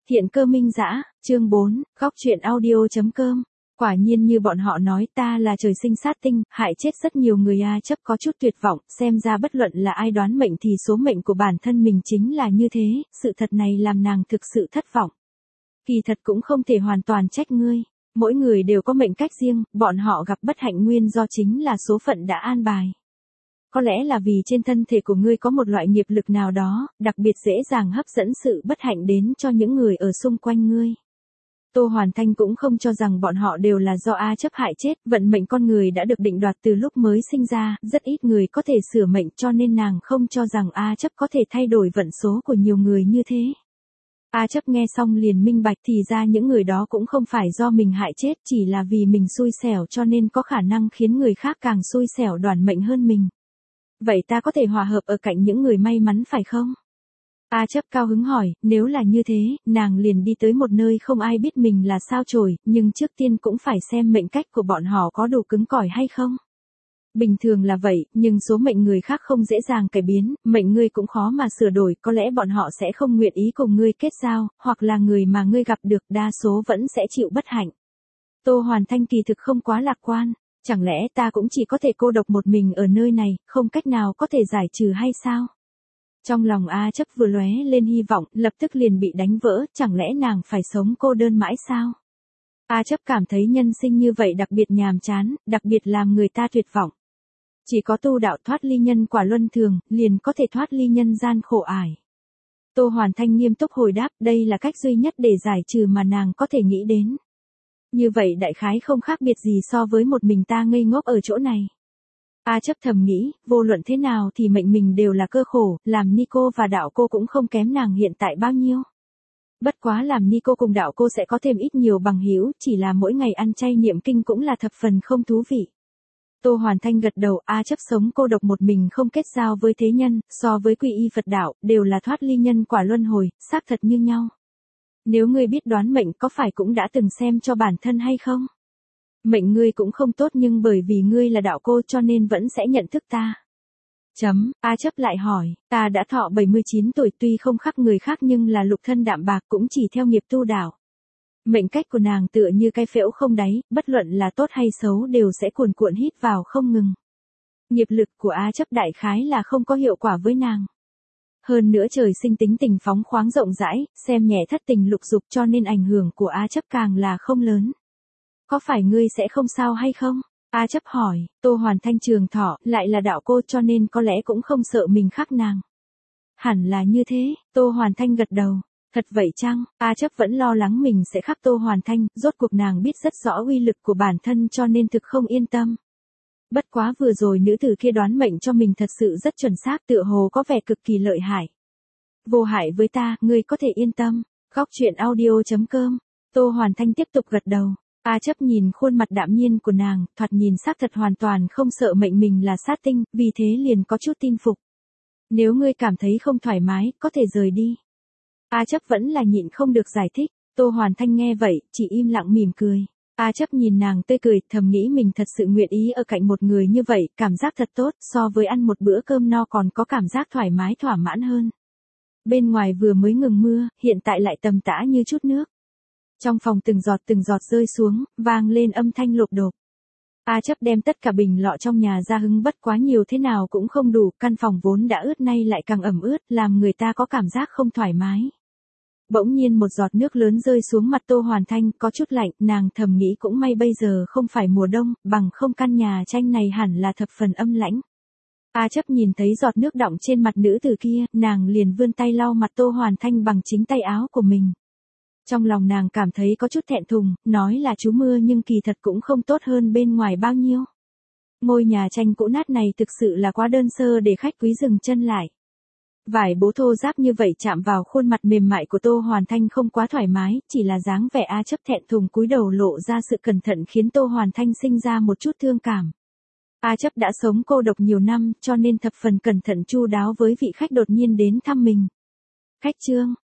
Thiện Cơ Minh Dã, chương 4, góc truyện audio.com. Quả nhiên như bọn họ nói, ta là trời sinh sát tinh, hại chết rất nhiều người. Chấp có chút tuyệt vọng, xem ra bất luận là ai đoán mệnh thì số mệnh của bản thân mình chính là như thế, sự thật này làm nàng thực sự thất vọng. Kỳ thật cũng không thể hoàn toàn trách ngươi, mỗi người đều có mệnh cách riêng, bọn họ gặp bất hạnh nguyên do chính là số phận đã an bài. Có lẽ là vì trên thân thể của ngươi có một loại nghiệp lực nào đó, đặc biệt dễ dàng hấp dẫn sự bất hạnh đến cho những người ở xung quanh ngươi. Tô Hoàn Thanh cũng không cho rằng bọn họ đều là do A Chấp hại chết, vận mệnh con người đã được định đoạt từ lúc mới sinh ra, rất ít người có thể sửa mệnh, cho nên nàng không cho rằng A Chấp có thể thay đổi vận số của nhiều người như thế. A Chấp nghe xong liền minh bạch, thì ra những người đó cũng không phải do mình hại chết, chỉ là vì mình xui xẻo cho nên có khả năng khiến người khác càng xui xẻo đoản mệnh hơn mình. Vậy ta có thể hòa hợp ở cạnh những người may mắn phải không? A Chấp cao hứng hỏi, nếu là như thế, nàng liền đi tới một nơi không ai biết mình là sao chổi, nhưng trước tiên cũng phải xem mệnh cách của bọn họ có đủ cứng cỏi hay không. Bình thường là vậy, nhưng số mệnh người khác không dễ dàng cải biến, mệnh ngươi cũng khó mà sửa đổi, có lẽ bọn họ sẽ không nguyện ý cùng ngươi kết giao, hoặc là người mà ngươi gặp được đa số vẫn sẽ chịu bất hạnh. Tô Hoàn Thanh kỳ thực không quá lạc quan, chẳng lẽ ta cũng chỉ có thể cô độc một mình ở nơi này, không cách nào có thể giải trừ hay sao? Trong lòng A Chấp vừa lóe lên hy vọng, lập tức liền bị đánh vỡ, chẳng lẽ nàng phải sống cô đơn mãi sao? A Chấp cảm thấy nhân sinh như vậy đặc biệt nhàm chán, đặc biệt làm người ta tuyệt vọng. Chỉ có tu đạo thoát ly nhân quả luân thường, liền có thể thoát ly nhân gian khổ ải. Tô Hoàn Thanh nghiêm túc hồi đáp, đây là cách duy nhất để giải trừ mà nàng có thể nghĩ đến. Như vậy đại khái không khác biệt gì so với một mình ta ngây ngốc ở chỗ này. A Chấp thầm nghĩ, vô luận thế nào thì mệnh mình đều là cơ khổ, làm ni cô và đạo cô cũng không kém nàng hiện tại bao nhiêu. Bất quá làm ni cô cùng đạo cô sẽ có thêm ít nhiều bằng hữu, chỉ là mỗi ngày ăn chay niệm kinh cũng là thập phần không thú vị. Tô Hoàn Thanh gật đầu, A Chấp sống cô độc một mình không kết giao với thế nhân, so với quy y Phật đạo, đều là thoát ly nhân quả luân hồi, xác thật như nhau. Nếu ngươi biết đoán mệnh có phải cũng đã từng xem cho bản thân hay không? Mệnh ngươi cũng không tốt nhưng bởi vì ngươi là đạo cô cho nên vẫn sẽ nhận thức ta. A Chấp lại hỏi, ta đã thọ 79 tuổi tuy không khác người khác nhưng là lục thân đạm bạc cũng chỉ theo nghiệp tu đạo. Mệnh cách của nàng tựa như cái phễu không đáy, bất luận là tốt hay xấu đều sẽ cuồn cuộn hít vào không ngừng. Nghiệp lực của A Chấp đại khái là không có hiệu quả với nàng. Hơn nữa trời sinh tính tình phóng khoáng rộng rãi, xem nhẹ thất tình lục dục cho nên ảnh hưởng của A Chấp càng là không lớn. Có phải ngươi sẽ không sao hay không? A Chấp hỏi, Tô Hoàn Thanh trường thọ, lại là đạo cô cho nên có lẽ cũng không sợ mình khác nàng. Hẳn là như thế, Tô Hoàn Thanh gật đầu. Thật vậy chăng? A Chấp vẫn lo lắng mình sẽ khác Tô Hoàn Thanh, rốt cuộc nàng biết rất rõ uy lực của bản thân cho nên thực không yên tâm. Bất quá vừa rồi nữ tử kia đoán mệnh cho mình thật sự rất chuẩn xác, tựa hồ có vẻ cực kỳ lợi hại. Vô hại với ta, ngươi có thể yên tâm. Góc truyện audio.com. Tô Hoàn Thanh tiếp tục gật đầu. A Chấp nhìn khuôn mặt đạm nhiên của nàng, thoạt nhìn xác thật hoàn toàn không sợ mệnh mình là sát tinh, vì thế liền có chút tin phục. Nếu ngươi cảm thấy không thoải mái, có thể rời đi. A Chấp vẫn là nhịn không được giải thích, Tô Hoàn Thanh nghe vậy, chỉ im lặng mỉm cười. A Chấp nhìn nàng tươi cười, thầm nghĩ mình thật sự nguyện ý ở cạnh một người như vậy, cảm giác thật tốt, so với ăn một bữa cơm no còn có cảm giác thoải mái thỏa mãn hơn. Bên ngoài vừa mới ngừng mưa, hiện tại lại tầm tã như chút nước. Trong phòng từng giọt rơi xuống, vang lên âm thanh lộp độp. A Chấp đem tất cả bình lọ trong nhà ra hứng, bất quá nhiều thế nào cũng không đủ, căn phòng vốn đã ướt nay lại càng ẩm ướt, làm người ta có cảm giác không thoải mái. Bỗng nhiên một giọt nước lớn rơi xuống mặt Tô Hoàn Thanh, có chút lạnh, nàng thầm nghĩ cũng may bây giờ không phải mùa đông, bằng không căn nhà tranh này hẳn là thập phần âm lãnh. A Chấp nhìn thấy giọt nước đọng trên mặt nữ tử kia, nàng liền vươn tay lau mặt Tô Hoàn Thanh bằng chính tay áo của mình. Trong lòng nàng cảm thấy có chút thẹn thùng, nói là trú mưa nhưng kỳ thật cũng không tốt hơn bên ngoài bao nhiêu. Ngôi nhà tranh cũ nát này thực sự là quá đơn sơ để khách quý dừng chân lại. Vải bố thô ráp như vậy chạm vào khuôn mặt mềm mại của Tô Hoàn Thanh không quá thoải mái, chỉ là dáng vẻ A Chấp thẹn thùng cúi đầu lộ ra sự cẩn thận khiến Tô Hoàn Thanh sinh ra một chút thương cảm. A Chấp đã sống cô độc nhiều năm cho nên thập phần cẩn thận chu đáo với vị khách đột nhiên đến thăm mình. Khách trương,